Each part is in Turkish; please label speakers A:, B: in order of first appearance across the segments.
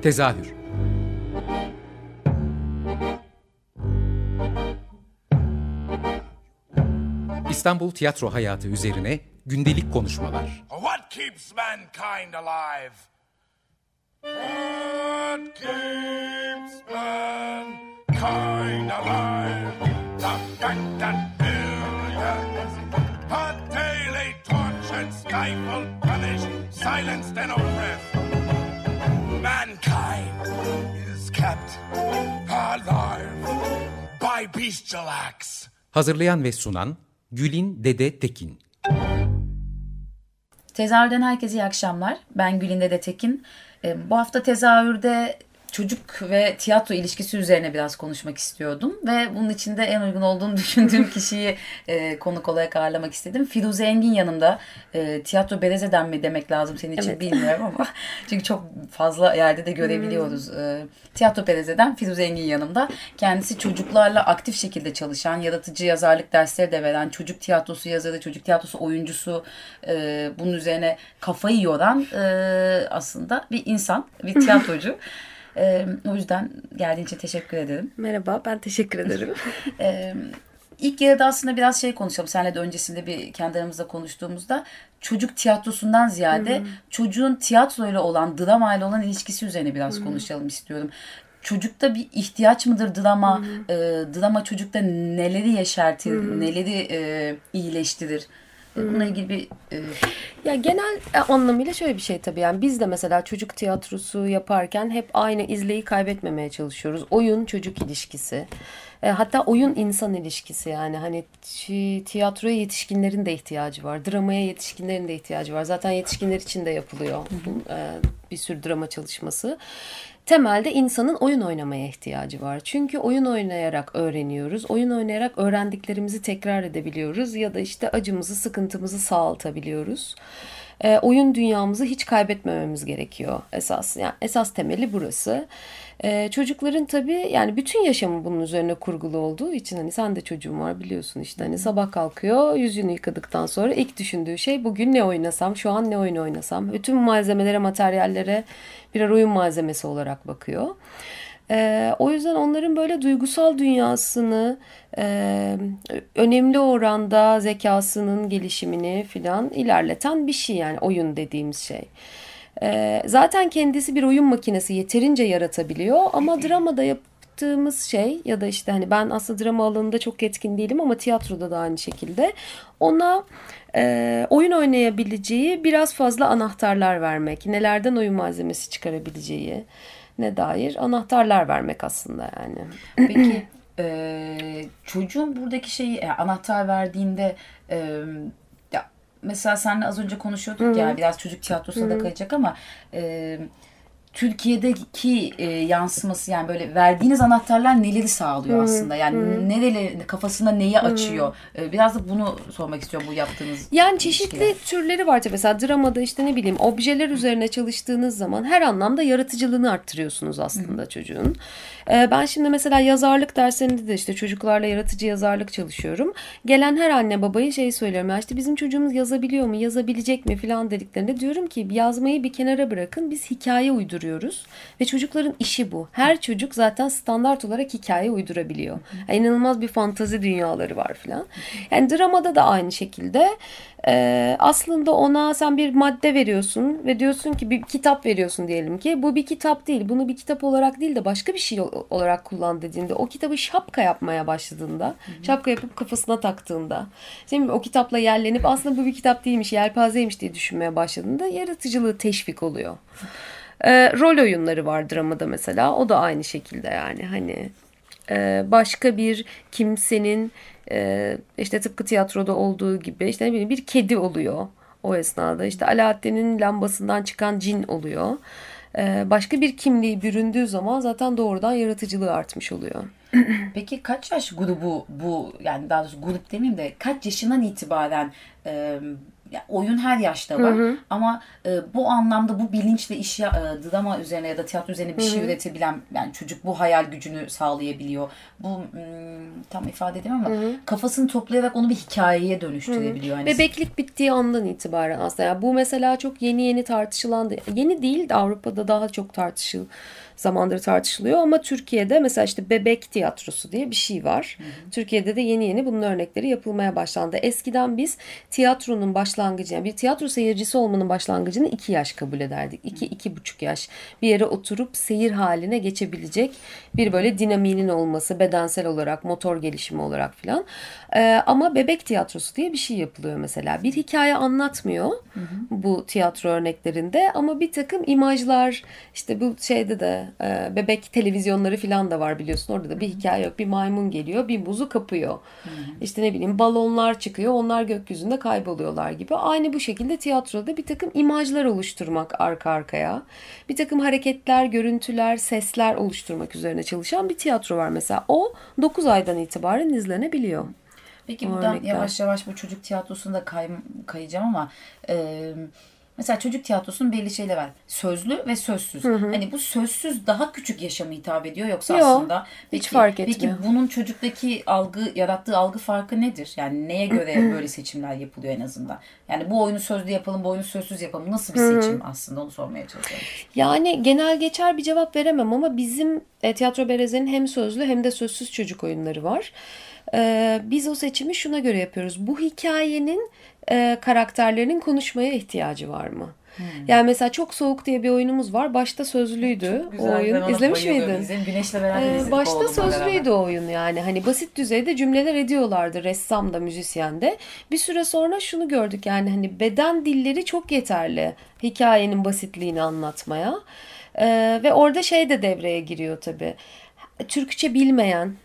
A: Tezahür. İstanbul tiyatro hayatı üzerine gündelik konuşmalar.
B: What keeps mankind alive? What keeps mankind alive? The fact that billions are daily tortured, stifled, punished, silenced and oppressed. Mankind is kept alive by bestial acts.
A: Hazırlayan ve sunan Gülin Dede Tekin.
C: Tezahürden herkese iyi akşamlar. Ben Gülin Dede Tekin. Bu hafta tezahürde çocuk ve tiyatro ilişkisi üzerine biraz konuşmak istiyordum. Ve bunun için de en uygun olduğunu düşündüğüm kişiyi konuk olarak ağırlamak istedim. Firuze Engin yanımda. Tiyatro Bereze'den mi demek lazım senin için, evet, bilmiyorum ama. Çünkü çok fazla yerde de görebiliyoruz. Tiyatro Bereze'den Firuze Engin yanımda. Kendisi çocuklarla aktif şekilde çalışan, yaratıcı yazarlık dersleri de veren, çocuk tiyatrosu yazarı, çocuk tiyatrosu oyuncusu, bunun üzerine kafayı yoran aslında bir insan, bir tiyatrocu. O yüzden geldiğin için teşekkür ederim.
D: Merhaba, ben teşekkür ederim.
C: İlk yarıda aslında biraz konuşalım. Seninle de öncesinde bir kendi aramızda konuştuğumuzda çocuk tiyatrosundan ziyade çocuğun tiyatroyla olan, dramayla olan ilişkisi üzerine biraz konuşalım istiyorum. Çocukta bir ihtiyaç mıdır drama? Drama çocukta neleri yeşertir, neleri iyileştirir? Bununla ilgili bir...
D: Ya genel anlamıyla şöyle bir şey tabii. Yani biz de mesela çocuk tiyatrosu yaparken hep aynı izleyi kaybetmemeye çalışıyoruz. Oyun çocuk ilişkisi. Hatta oyun insan ilişkisi, yani hani tiyatroya yetişkinlerin de ihtiyacı var. Dramaya yetişkinlerin de ihtiyacı var. Zaten yetişkinler için de yapılıyor bir sürü drama çalışması. Temelde insanın oyun oynamaya ihtiyacı var. Çünkü oyun oynayarak öğreniyoruz. Oyun oynayarak öğrendiklerimizi tekrar edebiliyoruz. Ya da işte acımızı, sıkıntımızı sağaltabiliyoruz. Oyun dünyamızı hiç kaybetmememiz gerekiyor esas. Yani esas temeli burası. Çocukların tabii yani bütün yaşamı bunun üzerine kurgulu olduğu için, hani sen de çocuğun var biliyorsun, işte hani sabah kalkıyor, yüzünü yıkadıktan sonra ilk düşündüğü şey bugün ne oynasam, şu an ne oyun oynasam. Bütün malzemelere, materyallere birer oyun malzemesi olarak bakıyor. O yüzden onların böyle duygusal dünyasını, önemli oranda zekasının gelişimini filan ilerleten bir şey, yani oyun dediğimiz şey. Zaten kendisi bir oyun makinesi, yeterince yaratabiliyor ama dramada yaptığımız şey, ya da işte hani ben aslında drama alanında çok yetkin değilim ama tiyatroda da aynı şekilde ona oyun oynayabileceği biraz fazla anahtarlar vermek, nelerden oyun malzemesi çıkarabileceği ne dair anahtarlar vermek aslında yani.
C: Peki çocuğun buradaki şeyi anahtar verdiğinde mesela seninle az önce konuşuyorduk ya, biraz çocuk tiyatrosuna da kayacak ama Türkiye'deki yansıması, yani böyle verdiğiniz anahtarlar neleri sağlıyor aslında? Yani nereleri, kafasında neyi açıyor? Biraz da bunu sormak istiyorum bu yaptığınız.
D: Yani çeşitli türleri var tabii. Mesela dramada işte ne bileyim objeler üzerine çalıştığınız zaman her anlamda yaratıcılığını arttırıyorsunuz aslında çocuğun. Ben şimdi mesela yazarlık derslerinde de işte çocuklarla yaratıcı yazarlık çalışıyorum. Gelen her anne babaya söylüyorum. Ya işte bizim çocuğumuz yazabiliyor mu, yazabilecek mi falan dediklerinde diyorum ki yazmayı bir kenara bırakın, biz hikaye uyduruyoruz. Ve çocukların işi bu. Her çocuk zaten standart olarak hikaye uydurabiliyor. Yani inanılmaz bir fantazi dünyaları var falan. Yani dramada da aynı şekilde. Aslında ona sen bir madde veriyorsun ve diyorsun ki bir kitap veriyorsun diyelim ki. Bu bir kitap değil. Bunu bir kitap olarak değil de başka bir şey olarak kullan dediğinde, o kitabı şapka yapmaya başladığında, şapka yapıp kafasına taktığında, şimdi o kitapla yerlenip aslında bu bir kitap değilmiş, yelpazeymiş diye düşünmeye başladığında yaratıcılığı teşvik oluyor. Rol oyunları var dramada mesela. O da aynı şekilde, yani hani başka bir kimsenin işte tıpkı tiyatroda olduğu gibi işte ne bileyim bir kedi oluyor o esnada. İşte Alaaddin'in lambasından çıkan cin oluyor. Başka bir kimliği büründüğü zaman zaten doğrudan yaratıcılığı artmış oluyor.
C: Peki kaç yaş grubu bu, yani daha doğrusu grup demeyeyim de kaç yaşından itibaren ya oyun her yaşta var ama bu anlamda bu bilinçle drama üzerine ya da tiyatro üzerine bir şey üretebilen yani çocuk bu hayal gücünü sağlayabiliyor. Bu tam ifade edemem ama kafasını toplayarak onu bir hikayeye dönüştürebiliyor. Yani
D: Bebeklik bittiği andan itibaren aslında. Yani bu mesela çok yeni tartışılan, yeni değil de Avrupa'da daha çok zamandır tartışılıyor ama Türkiye'de mesela işte bebek tiyatrosu diye bir şey var. Türkiye'de de yeni bunun örnekleri yapılmaya başlandı. Eskiden biz tiyatronun başlangıcı, yani bir tiyatro seyircisi olmanın başlangıcını 2 yaş kabul ederdik. 2-2,5 yaş. Bir yere oturup seyir haline geçebilecek bir böyle dinamiğinin olması, bedensel olarak, motor gelişimi olarak filan. Ama bebek tiyatrosu diye bir şey yapılıyor mesela. Bir hikaye anlatmıyor bu tiyatro örneklerinde ama bir takım imajlar, işte bu şeyde de bebek televizyonları filan da var biliyorsun. Orada da bir hikaye yok. Bir maymun geliyor, bir muzu kapıyor. İşte ne bileyim balonlar çıkıyor, onlar gökyüzünde kayboluyorlar gibi. Aynı bu şekilde tiyatroda bir takım imajlar oluşturmak arka arkaya. Bir takım hareketler, görüntüler, sesler oluşturmak üzerine çalışan bir tiyatro var mesela. O 9 aydan itibaren izlenebiliyor.
C: Peki buradan yavaş yavaş bu çocuk tiyatrosunda kayacağım ama mesela çocuk tiyatrosunun belli şeyler var. Sözlü ve sözsüz. Hani bu sözsüz daha küçük yaşama hitap ediyor yoksa aslında
D: hiç fark etmiyor.
C: Peki bunun çocuktaki yarattığı algı farkı nedir? Yani neye göre böyle seçimler yapılıyor en azından? Yani bu oyunu sözlü yapalım, bu oyunu sözsüz yapalım. Nasıl bir seçim aslında onu sormaya çalışıyorum.
D: Yani genel geçer bir cevap veremem ama bizim Tiyatro Bereze'nin hem sözlü hem de sözsüz çocuk oyunları var. Biz o seçimi şuna göre yapıyoruz. Bu hikayenin karakterlerinin konuşmaya ihtiyacı var mı? Yani mesela Çok Soğuk diye bir oyunumuz var. Başta sözlüydü o oyun. İzlemiş miydin?
C: Güneş'le beraber izledik.
D: Başta sözlüydü o oyun yani. Hani basit düzeyde cümleler ediyorlardı ressam da müzisyen de. Bir süre sonra şunu gördük yani hani beden dilleri çok yeterli hikayenin basitliğini anlatmaya. Ve orada şey de devreye giriyor tabii. Türkçe bilmeyen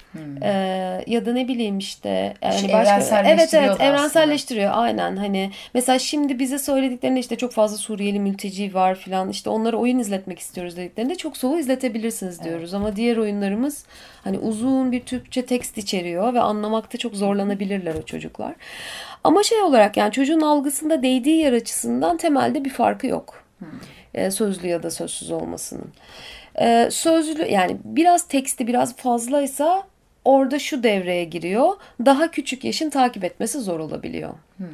D: ya da ne bileyim işte yani
C: evrenselleştiriyor
D: evrenselleştiriyor aynen. Hani mesela şimdi bize söylediklerinde işte çok fazla Suriyeli mülteci var filan, işte onlara oyun izletmek istiyoruz dediklerinde Çok Soğuk izletebilirsiniz diyoruz ama diğer oyunlarımız hani uzun bir Türkçe tekst içeriyor ve anlamakta çok zorlanabilirler o çocuklar. Ama şey olarak yani çocuğun algısında değdiği yer açısından temelde bir farkı yok. Sözlü ya da sözsüz olmasının. Sözlü yani biraz teksti biraz fazlaysa orada şu devreye giriyor. Daha küçük yaşın takip etmesi zor olabiliyor.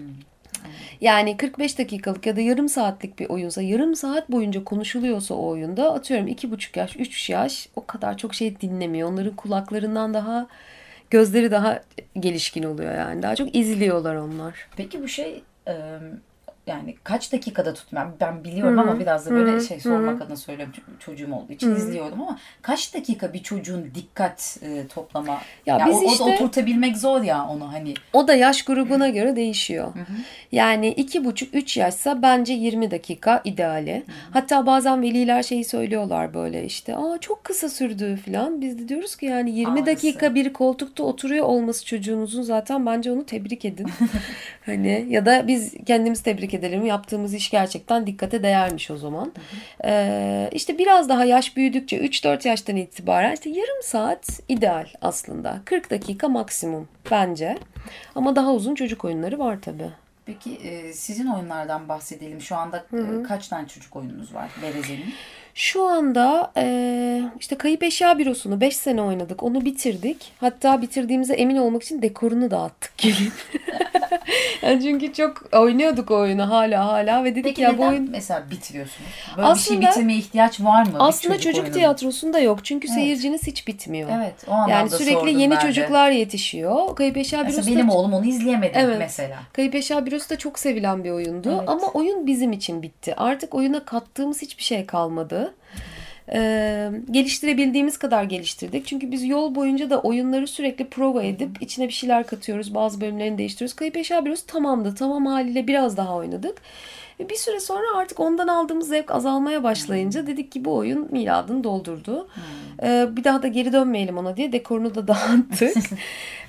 D: Yani 45 dakikalık ya da yarım saatlik bir oyunsa, yarım saat boyunca konuşuluyorsa o oyunda, atıyorum 2,5 yaş, 3 yaş o kadar çok şey dinlemiyor. Onların kulaklarından gözleri daha gelişkin oluyor yani. Daha çok izliyorlar onlar.
C: Peki bu şey yani kaç dakikada tutmuyor? Ben biliyorum ama biraz da böyle sormak adına söylüyorum. Çocuğum olduğu için izliyorum ama kaç dakika bir çocuğun dikkat toplama?
D: Ya biz işte
C: oturtabilmek zor ya onu hani.
D: O da yaş grubuna göre değişiyor. Yani 2,5-3 yaşsa bence 20 dakika ideali. Hatta bazen veliler şeyi söylüyorlar böyle işte çok kısa sürdü falan. Biz de diyoruz ki yani 20 dakika bir koltukta oturuyor olması çocuğunuzun zaten bence onu tebrik edin. Hani ya da biz kendimiz tebrik edelim. Yaptığımız iş gerçekten dikkate değermiş o zaman. İşte biraz daha yaş büyüdükçe 3-4 yaştan itibaren işte yarım saat ideal aslında. 40 dakika maksimum bence. Ama daha uzun çocuk oyunları var tabii.
C: Peki sizin oyunlardan bahsedelim. Şu anda kaç tane çocuk oyununuz var Bereze'nin?
D: Şu anda işte Kayıp Eşya Bürosu'nu 5 sene oynadık. Onu bitirdik. Hatta bitirdiğimize emin olmak için dekorunu dağıttık gelin. Yani çünkü çok oynuyorduk o oyunu hala ve dedik
C: peki
D: ya
C: bu oyun mesela bitiriyorsunuz? Böyle
D: aslında,
C: bir şey bitirmeye ihtiyaç var mı?
D: Aslında çocuk tiyatrosunda yok. Çünkü seyirciniz hiç bitmiyor.
C: Evet, o anlamda
D: yani sürekli yeni çocuklar yetişiyor. Kayıp Eşya Bürosu
C: benim oğlum onu izleyemedi mesela.
D: Kayıp Eşya Bürosu da çok sevilen bir oyundu. Ama oyun bizim için bitti. Artık oyuna kattığımız hiçbir şey kalmadı. Geliştirebildiğimiz kadar geliştirdik. Çünkü biz yol boyunca da oyunları sürekli prova edip içine bir şeyler katıyoruz. Bazı bölümlerini değiştiriyoruz. Kayıp Eşya Bürosu tamamdı. Tamam haliyle biraz daha oynadık. Bir süre sonra artık ondan aldığımız zevk azalmaya başlayınca dedik ki bu oyun miladını doldurdu. Bir daha da geri dönmeyelim ona diye dekorunu da dağıttık.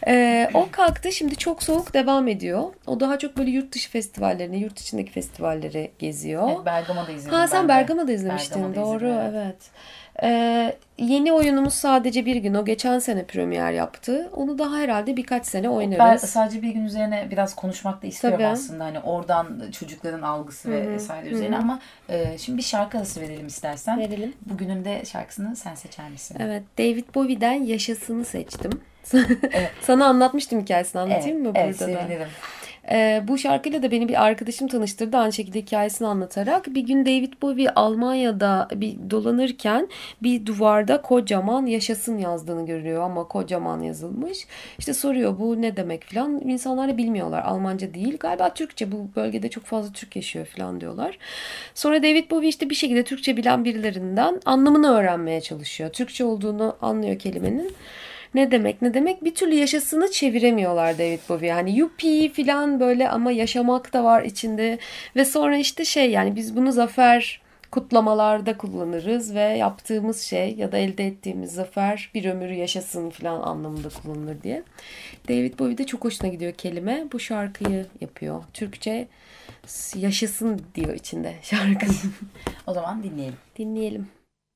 D: O kalktı. Şimdi Çok Soğuk devam ediyor. O daha çok böyle yurt dışı festivallerini, yurt içindeki festivalleri geziyor.
C: Evet, Bergama'da izledim.
D: Ha, sen
C: ben
D: Bergama'da izlemiştin.
C: Bergama'da
D: Doğru,
C: izledim,
D: evet. Yeni oyunumuz Sadece Bir Gün. O geçen sene premier yaptı. Onu daha herhalde birkaç sene
C: Ben
D: oynarız.
C: sadece bir gün üzerine biraz konuşmak da istiyorum
D: Tabii.
C: aslında. Hani oradan çocukların algısı ve vesaire üzerine ama şimdi bir şarkı arası verelim istersen.
D: Verelim.
C: Bugünün de şarkısını sen seçer misin?
D: Evet, David Bowie'den Yaşasın'ı seçtim. Sana anlatmıştım hikayesini, anlatayım mı
C: Evet,
D: burada da?
C: sevinirim.
D: Bu şarkıyla da beni bir arkadaşım tanıştırdı, aynı şekilde hikayesini anlatarak. Bir gün David Bowie Almanya'da bir dolanırken bir duvarda kocaman Yaşasın yazdığını görüyor ama kocaman yazılmış. İşte soruyor bu ne demek falan. İnsanlar da bilmiyorlar, Almanca değil galiba, Türkçe, bu bölgede çok fazla Türk yaşıyor falan diyorlar. Sonra David Bowie işte bir şekilde Türkçe bilen birilerinden anlamını öğrenmeye çalışıyor. Türkçe olduğunu anlıyor kelimenin. Ne demek ne demek, bir türlü Yaşasın'ı çeviremiyorlar David Bowie. Hani yuppie falan böyle ama yaşamak da var içinde. Ve sonra işte yani biz bunu zafer kutlamalarda kullanırız ve yaptığımız şey ya da elde ettiğimiz zafer bir ömür yaşasın falan anlamında kullanılır diye. David Bowie'de çok hoşuna gidiyor kelime. Bu şarkıyı yapıyor. Türkçe yaşasın diyor içinde şarkı.
C: O zaman dinleyelim.
D: Dinleyelim.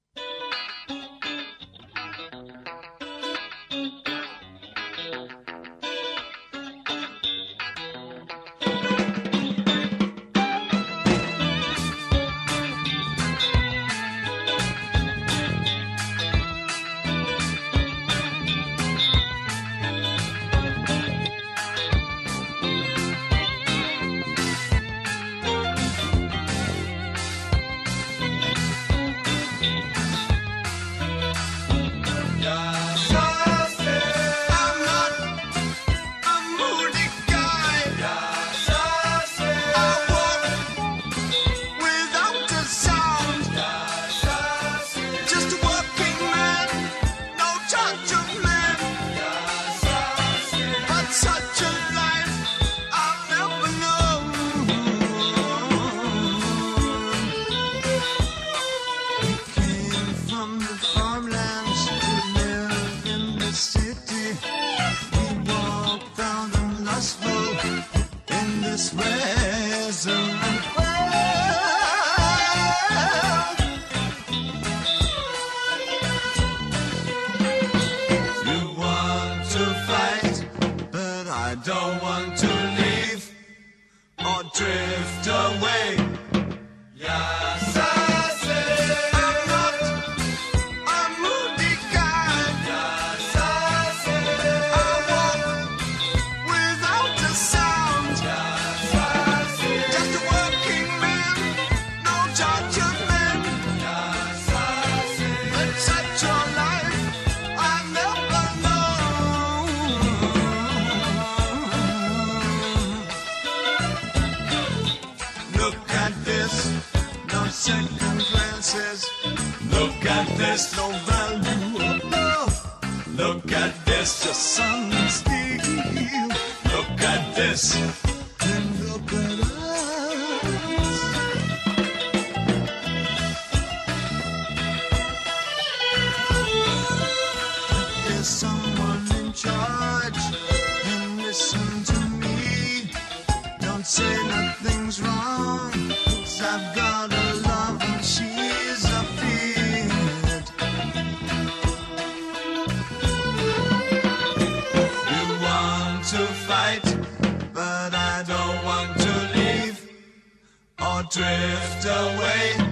E: Drift away.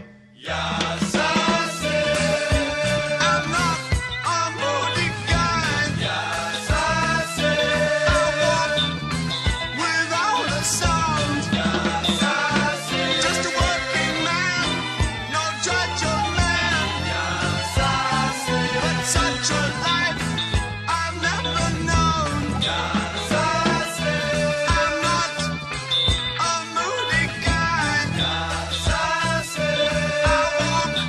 E: Yes, I say I'm not a moody guy. Yes, I say I walk without a sound. Yes, I say just a working man, no judge of man. Yes, I say but such a life I've never known. Yes, I say I'm not a moody guy. I walk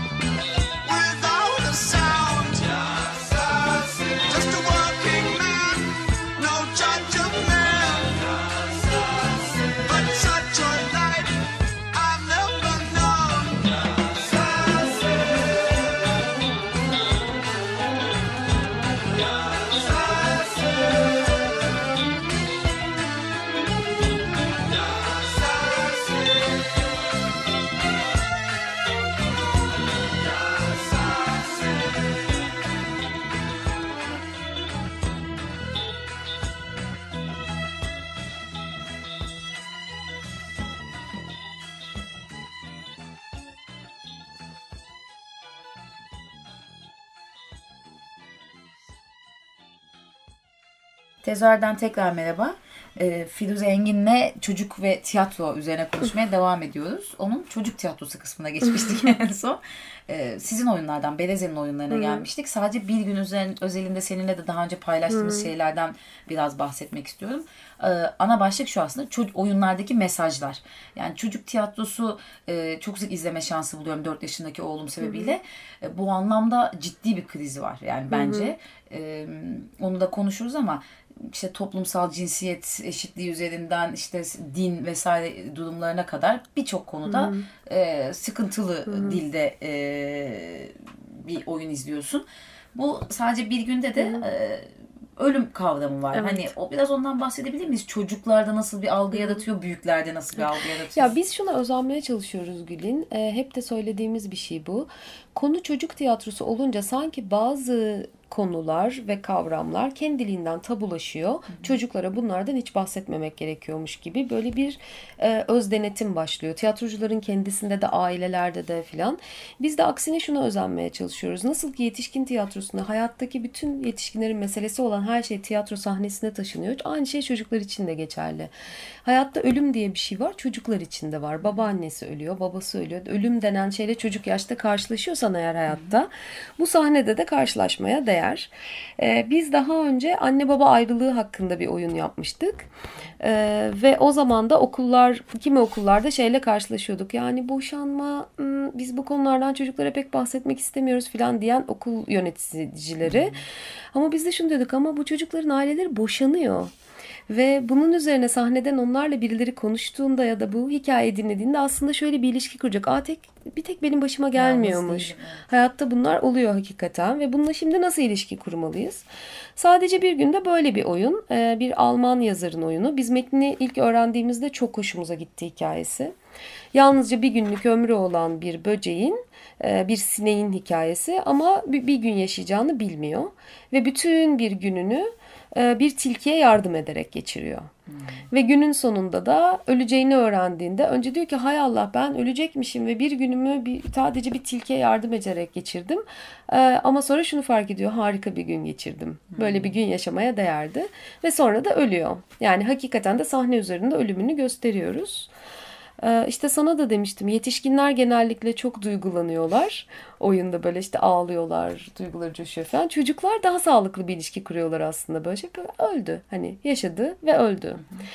C: Tezahürden tekrar merhaba. Firuze Engin'le çocuk ve tiyatro üzerine konuşmaya devam ediyoruz. Onun çocuk tiyatrosu kısmına geçmiştik en son. Sizin oyunlardan, Beleze'nin oyunlarına gelmiştik. Sadece bir gün özelinde seninle de daha önce paylaştığımız şeylerden biraz bahsetmek istiyorum. Ana başlık şu aslında, oyunlardaki mesajlar. Yani çocuk tiyatrosu çok sık izleme şansı buluyorum 4 yaşındaki oğlum sebebiyle. Bu anlamda ciddi bir krizi var yani bence. Onu da konuşuruz ama işte toplumsal cinsiyet eşitliği üzerinden işte din vesaire durumlarına kadar birçok konuda sıkıntılı dilde bir oyun izliyorsun. Bu sadece bir günde de ölüm kavramı var.
D: Evet.
C: Hani o biraz ondan bahsedebilir miyiz? Çocuklarda nasıl bir algı yaratıyor, büyüklerde nasıl bir algı yaratıyor?
D: Ya biz şuna özenmeye çalışıyoruz Gül'in. Hep de söylediğimiz bir şey bu. Konu çocuk tiyatrosu olunca sanki bazı konular ve kavramlar kendiliğinden tabulaşıyor. Çocuklara bunlardan hiç bahsetmemek gerekiyormuş gibi böyle bir öz denetim başlıyor. Tiyatrocuların kendisinde de, ailelerde de filan. Biz de aksine şuna özenmeye çalışıyoruz. Nasıl ki yetişkin tiyatrosunda hayattaki bütün yetişkinlerin meselesi olan her şey tiyatro sahnesine taşınıyor. Aynı şey çocuklar için de geçerli. Hayatta ölüm diye bir şey var. Çocuklar için de var. Babaannesi ölüyor, babası ölüyor. Ölüm denen şeyle çocuk yaşta karşılaşıyorsan eğer hayatta, bu sahnede de karşılaşmaya değer. Biz daha önce anne baba ayrılığı hakkında bir oyun yapmıştık. Ve o zaman da kimi okullarda şeyle karşılaşıyorduk. Yani boşanma, biz bu konulardan çocuklara pek bahsetmek istemiyoruz falan diyen okul yöneticileri. Ama biz de şunu dedik, ama bu çocukların aileleri boşanıyor. Ve bunun üzerine sahneden onlarla birileri konuştuğunda ya da bu hikayeyi dinlediğinde aslında şöyle bir ilişki kuracak. Bir tek benim başıma gelmiyormuş.
C: değilim, evet.
D: Hayatta bunlar oluyor hakikaten ve bununla şimdi nasıl ilişki kurmalıyız? Sadece bir günde böyle bir oyun. Bir Alman yazarın oyunu. Biz metnini ilk öğrendiğimizde çok hoşumuza gitti hikayesi. Yalnızca bir günlük ömrü olan bir böceğin, bir sineğin hikayesi ama bir gün yaşayacağını bilmiyor. Ve bütün bir gününü bir tilkiye yardım ederek geçiriyor. Ve günün sonunda da öleceğini öğrendiğinde önce diyor ki hay Allah, ben ölecekmişim ve bir günümü sadece bir tilkiye yardım ederek geçirdim. Ama sonra şunu fark ediyor, harika bir gün geçirdim. Böyle bir gün yaşamaya değerdi. Ve sonra da ölüyor. Yani hakikaten de sahne üzerinde ölümünü gösteriyoruz. İşte sana da demiştim, yetişkinler genellikle çok duygulanıyorlar. Oyunda böyle işte ağlıyorlar, duyguları coşuyor falan. Çocuklar daha sağlıklı bir ilişki kuruyorlar aslında. Böyle öldü. Hani yaşadı ve öldü.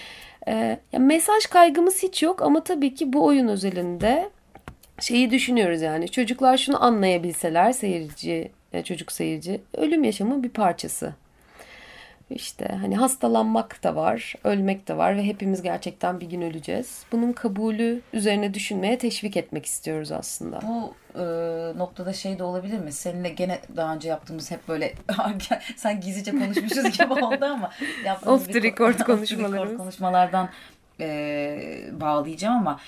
D: Mesaj kaygımız hiç yok ama tabii ki bu oyun özelinde şeyi düşünüyoruz yani. Çocuklar şunu anlayabilseler, çocuk seyirci, ölüm yaşamın bir parçası. İşte hani hastalanmak da var, ölmek de var ve hepimiz gerçekten bir gün öleceğiz. Bunun kabulü üzerine düşünmeye teşvik etmek istiyoruz aslında.
C: Bu noktada şey de olabilir mi? Seninle gene daha önce yaptığımız hep böyle sen gizlice konuşmuşuz gibi oldu ama yaptığımız
D: Off the record konuşmalarımız.
C: Konuşmalardan bağlayacağım ama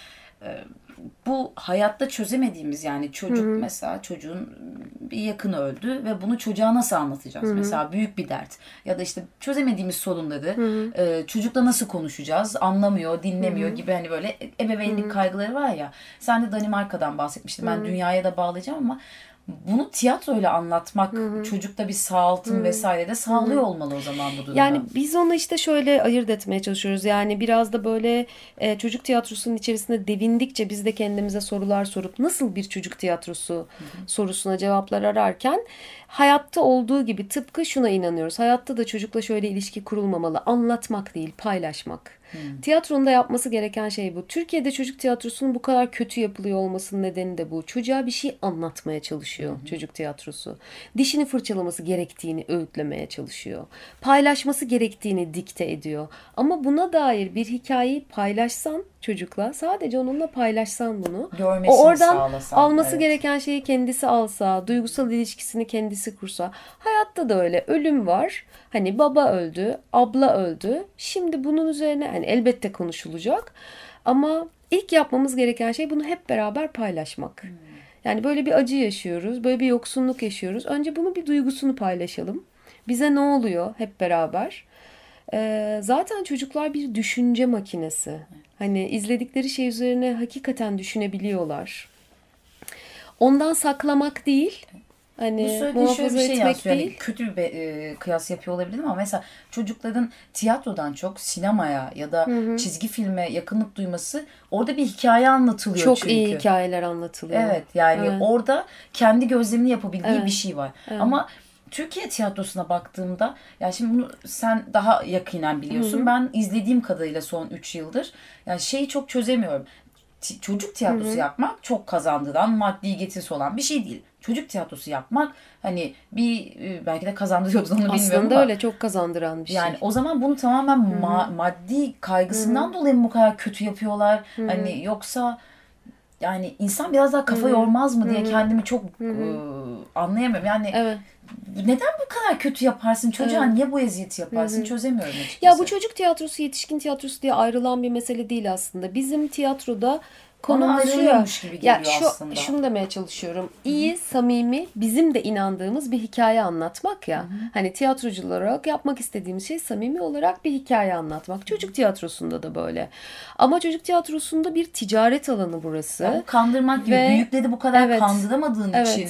C: bu hayatta çözemediğimiz, yani çocuk mesela, çocuğun bir yakını öldü ve bunu çocuğa nasıl anlatacağız? Mesela büyük bir dert ya da işte çözemediğimiz sorunları çocukla nasıl konuşacağız? Anlamıyor, dinlemiyor gibi hani böyle ebeveynlik kaygıları var ya. Sen de Danimarka'dan bahsetmiştin. Ben dünyaya da bağlayacağım ama bunu tiyatroyla anlatmak çocukta bir sağaltım vesaire de sağlıyor olmalı o zaman bu durumda.
D: Yani biz onu işte şöyle ayırt etmeye çalışıyoruz. Yani biraz da böyle çocuk tiyatrosunun içerisinde devindikçe biz de kendimize sorular sorup nasıl bir çocuk tiyatrosu sorusuna cevaplar ararken hayatta olduğu gibi tıpkı şuna inanıyoruz. Hayatta da çocukla şöyle ilişki kurulmamalı. Anlatmak değil, paylaşmak. Tiyatronun da yapması gereken şey bu. Türkiye'de çocuk tiyatrosunun bu kadar kötü yapılıyor olmasının nedeni de bu. Çocuğa bir şey anlatmaya çalışıyor çocuk tiyatrosu. Dişini fırçalaması gerektiğini öğütlemeye çalışıyor. Paylaşması gerektiğini dikte ediyor. Ama buna dair bir hikayeyi paylaşsan çocukla, sadece onunla paylaşsan bunu,
C: Görmesini
D: o oradan
C: sağlasan,
D: alması
C: evet.
D: gereken şeyi kendisi alsa, duygusal ilişkisini kendisi kursa. Hayatta da öyle, ölüm var. Hani baba öldü, abla öldü. Şimdi bunun üzerine hani elbette konuşulacak. Ama ilk yapmamız gereken şey bunu hep beraber paylaşmak. Yani böyle bir acı yaşıyoruz, böyle bir yoksunluk yaşıyoruz. Önce bunun bir duygusunu paylaşalım. Bize ne oluyor hep beraber? Zaten çocuklar bir düşünce makinesi. Hani izledikleri şey üzerine hakikaten düşünebiliyorlar. Ondan saklamak değil,
C: Bu
D: Hani
C: söylediğin şöyle
D: muhafaza
C: bir şey
D: etmek
C: yansıyor. Yani
D: değil.
C: kötü bir kıyas yapıyor olabilirim ama mesela çocukların tiyatrodan çok sinemaya ya da çizgi filme yakınlık duyması, orada bir hikaye anlatılıyor
D: Çok
C: çünkü.
D: iyi hikayeler anlatılıyor.
C: Evet, yani
D: Evet.
C: orada kendi gözlemini yapabildiği
D: Evet.
C: bir şey var. Ama Türkiye tiyatrosuna baktığımda, yani şimdi bunu sen daha yakinen biliyorsun. Ben izlediğim kadarıyla son 3 yıldır yani şeyi çok çözemiyorum. Çocuk tiyatrosu yapmak çok kazandıran, maddi getirisi olan bir şey değil. Çocuk tiyatrosu yapmak hani bir belki de kazandırıyoruz onu bilmiyorum
D: Aslında
C: ama
D: öyle çok kazandıran bir
C: yani
D: şey.
C: o zaman bunu tamamen maddi kaygısından dolayı mı bu kadar kötü yapıyorlar? Hani yoksa yani insan biraz daha kafa yormaz mı diye kendimi çok anlayamıyorum. Yani
D: Evet.
C: neden bu kadar kötü yaparsın? Çocuğa niye bu eziyeti yaparsın? Çözemiyorum açıkçası.
D: Ya bu çocuk tiyatrosu, yetişkin tiyatrosu diye ayrılan bir mesele değil aslında. Bizim tiyatroda konumuz şu ya.
C: ayrılıyormuş gibi geliyor aslında.
D: Şunu demeye çalışıyorum. İyi, samimi, bizim de inandığımız bir hikaye anlatmak ya. Hani tiyatrocular olarak yapmak istediğimiz şey samimi olarak bir hikaye anlatmak. Çocuk tiyatrosunda da böyle. Ama çocuk tiyatrosunda bir ticaret alanı burası.
C: Ya bu kandırmak gibi.
D: Ve-
C: Büyükleri bu kadar
D: Evet.
C: kandıramadığın
D: Evet.
C: için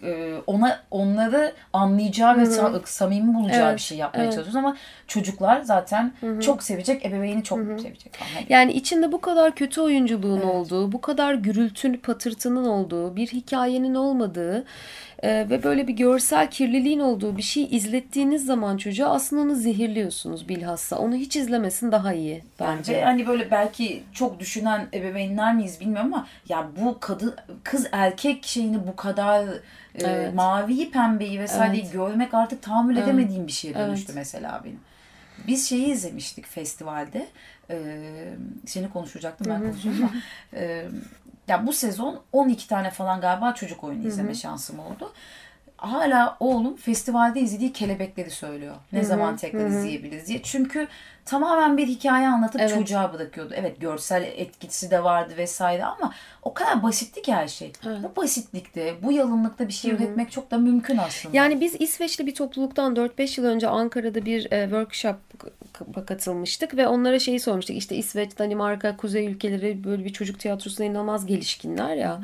C: onları anlayacağı ve samimi bulacağı
D: Evet.
C: bir şey yapmaya
D: Evet.
C: çalışıyoruz ama çocuklar zaten çok sevecek, ebeveyni çok sevecek falan. Hani
D: Yani içinde bu kadar kötü oyunculuğun olduğu, bu kadar gürültünün, patırtının olduğu, bir hikayenin olmadığı ve böyle bir görsel kirliliğin olduğu bir şey izlettiğiniz zaman çocuğa aslında onu zehirliyorsunuz bilhassa. Onu hiç izlemesin daha iyi bence.
C: Ve hani böyle belki çok düşünen ebeveynler miyiz bilmiyorum ama ya bu kız erkek şeyini bu kadar
D: Evet.
C: maviyi pembeyi vesaireyi görmek artık tahammül edemediğim bir şeye dönüştü
D: Evet.
C: mesela benim. Biz şeyi izlemiştik festivalde. Seni konuşacaktım, ben konuşuyorum ama ya bu sezon 12 tane falan galiba çocuk oyunu izleme şansım oldu. Hala oğlum festivalde izlediği Kelebekleri söylüyor. Ne zaman tekrar izleyebiliriz diye. Çünkü tamamen bir hikaye anlatıp
D: Evet.
C: çocuğa bırakıyordu. Evet, görsel etkisi de vardı vesaire ama o kadar basitti ki her şey. Bu basitlikte, bu yalınlıkta bir şey üretmek çok da mümkün aslında.
D: Yani biz İsveçli bir topluluktan 4-5 yıl önce Ankara'da bir workshop'a katılmıştık ve onlara şeyi sormuştuk. İşte İsveç, Danimarka, kuzey ülkeleri böyle bir çocuk tiyatrosuna inanılmaz gelişkinler ya.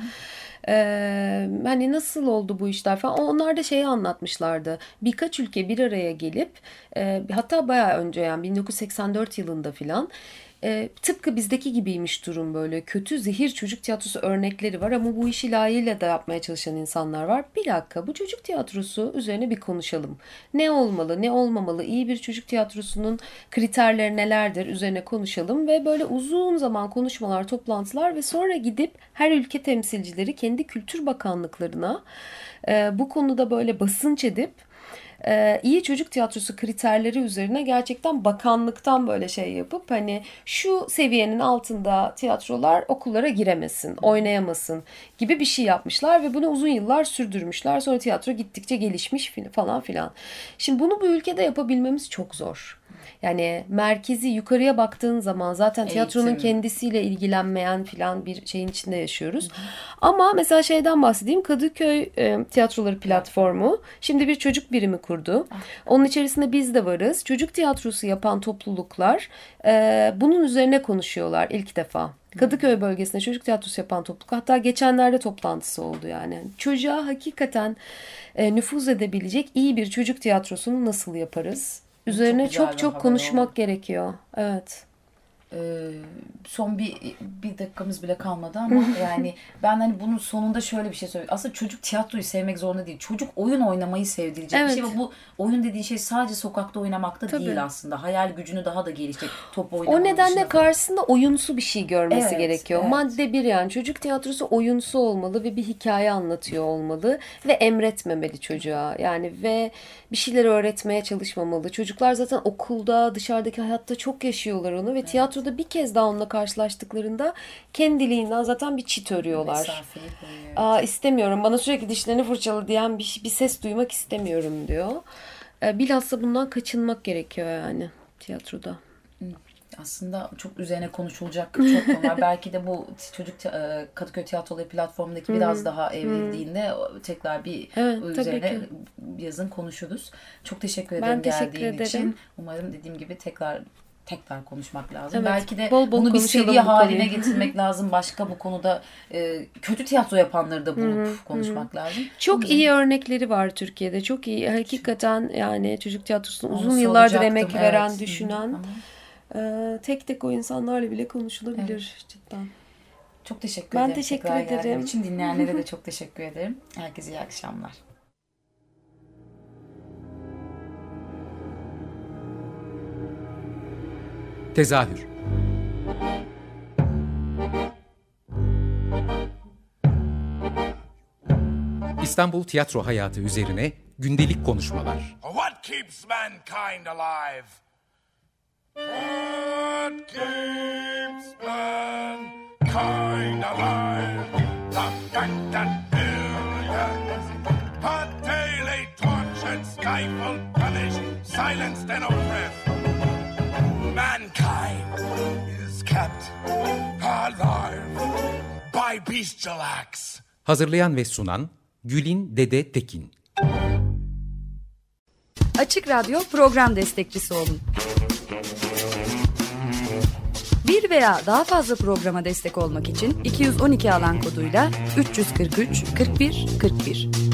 D: Hani nasıl oldu bu işler falan. Onlar da şeyi anlatmışlardı. Birkaç ülke bir araya gelip hatta bayağı önce yani 1984 yılında filan tıpkı bizdeki gibiymiş durum böyle. Kötü zehir çocuk tiyatrosu örnekleri var ama bu işi layığıyla da yapmaya çalışan insanlar var. Bir dakika, bu çocuk tiyatrosu üzerine bir konuşalım. Ne olmalı, ne olmamalı, iyi bir çocuk tiyatrosunun kriterleri nelerdir üzerine konuşalım ve böyle uzun zaman konuşmalar, toplantılar ve sonra gidip her ülke temsilcileri kendi kültür bakanlıklarına bu konuda böyle basınç edip iyi çocuk tiyatrosu kriterleri üzerine gerçekten bakanlıktan böyle şey yapıp hani şu seviyenin altında tiyatrolar okullara giremesin, oynayamasın gibi bir şey yapmışlar ve bunu uzun yıllar sürdürmüşler. Sonra tiyatro gittikçe gelişmiş falan filan. Şimdi bunu bu ülkede yapabilmemiz çok zor. Yani merkezi yukarıya baktığın zaman zaten tiyatronun
C: Eğitim.
D: kendisiyle ilgilenmeyen filan bir şeyin içinde yaşıyoruz. Ama mesela şeyden bahsedeyim. Kadıköy Tiyatroları Platformu şimdi bir çocuk birimi kurdu. Onun içerisinde biz de varız. Çocuk tiyatrosu yapan topluluklar bunun üzerine konuşuyorlar ilk defa. Kadıköy bölgesinde çocuk tiyatrosu yapan topluluk, hatta geçenlerde toplantısı oldu yani. Çocuğa hakikaten nüfuz edebilecek iyi bir çocuk tiyatrosunu nasıl yaparız? Üzerine
C: güzel
D: çok
C: bir
D: çok
C: haber
D: konuşmak
C: oldu.
D: gerekiyor. Evet.
C: Son bir dakikamız bile kalmadı ama yani ben hani bunun sonunda şöyle bir şey söyleyeyim. Aslında çocuk tiyatroyu sevmek zorunda değil. Çocuk oyun oynamayı sevdirecek bir
D: Evet.
C: şey ve bu oyun dediğin şey sadece sokakta oynamakta
D: Tabii.
C: değil aslında. Hayal gücünü daha da geliştirecek. Top oynamanın
D: O nedenle
C: dışında.
D: karşısında oyunsu bir şey görmesi
C: Evet,
D: gerekiyor.
C: evet.
D: Madde bir, yani çocuk tiyatrosu oyunsu olmalı ve bir hikaye anlatıyor olmalı ve emretmemeli çocuğa. Yani ve bir şeyler öğretmeye çalışmamalı. Çocuklar zaten okulda, dışarıdaki hayatta çok yaşıyorlar onu ve tiyatroda bir kez daha onunla karşılaştıklarında kendiliğinden zaten bir çit örüyorlar.
C: Mesafeyi koyuyor.
D: İstemiyorum, bana sürekli dişlerini fırçala diyen bir ses duymak istemiyorum diyor. Bilhassa bundan kaçınmak gerekiyor yani tiyatroda.
C: Aslında çok üzerine konuşulacak çok konu var. Belki de bu Kadıköy Tiyatroları platformundaki biraz daha evrildiğinde tekrar bir
D: Evet, tabii
C: üzerine
D: ki.
C: yazın konuşuruz. Çok teşekkür
D: Ben
C: ederim
D: teşekkür
C: geldiğin
D: ederim.
C: için. Umarım dediğim gibi tekrar tekrar konuşmak lazım.
D: Evet,
C: Belki de
D: bol bol
C: bunu bir
D: konuşalım
C: seviye
D: bu
C: haline
D: konuyu.
C: getirmek lazım. Başka bu konuda kötü tiyatro yapanları da bulup konuşmak lazım.
D: Çok iyi örnekleri var Türkiye'de. Çok iyi. Hakikaten yani çocuk tiyatrosuna
C: Onu
D: uzun yıllardır
C: soracaktım,
D: emek veren,
C: evet.
D: düşünen, tek tek o insanlarla bile konuşulabilir cidden.
C: Çok teşekkür
D: Ben
C: ederim.
D: teşekkür
C: tekrar geldiğin
D: ederim.
C: için dinleyenlere de çok teşekkür ederim. Herkese iyi akşamlar.
A: Tezahür. İstanbul tiyatro hayatı üzerine gündelik konuşmalar.
B: What keeps mankind alive? What keeps mankind alive? The fact that billions are daily tortured, stifled, punished, silenced, and oppressed. Mankind is kept alive by bestial acts.
A: Hazırlayan ve sunan Gülin Dede Tekin.
F: Açık Radyo program destekçisi olun. Bir veya daha fazla programa destek olmak için 212 alan koduyla 343 41 41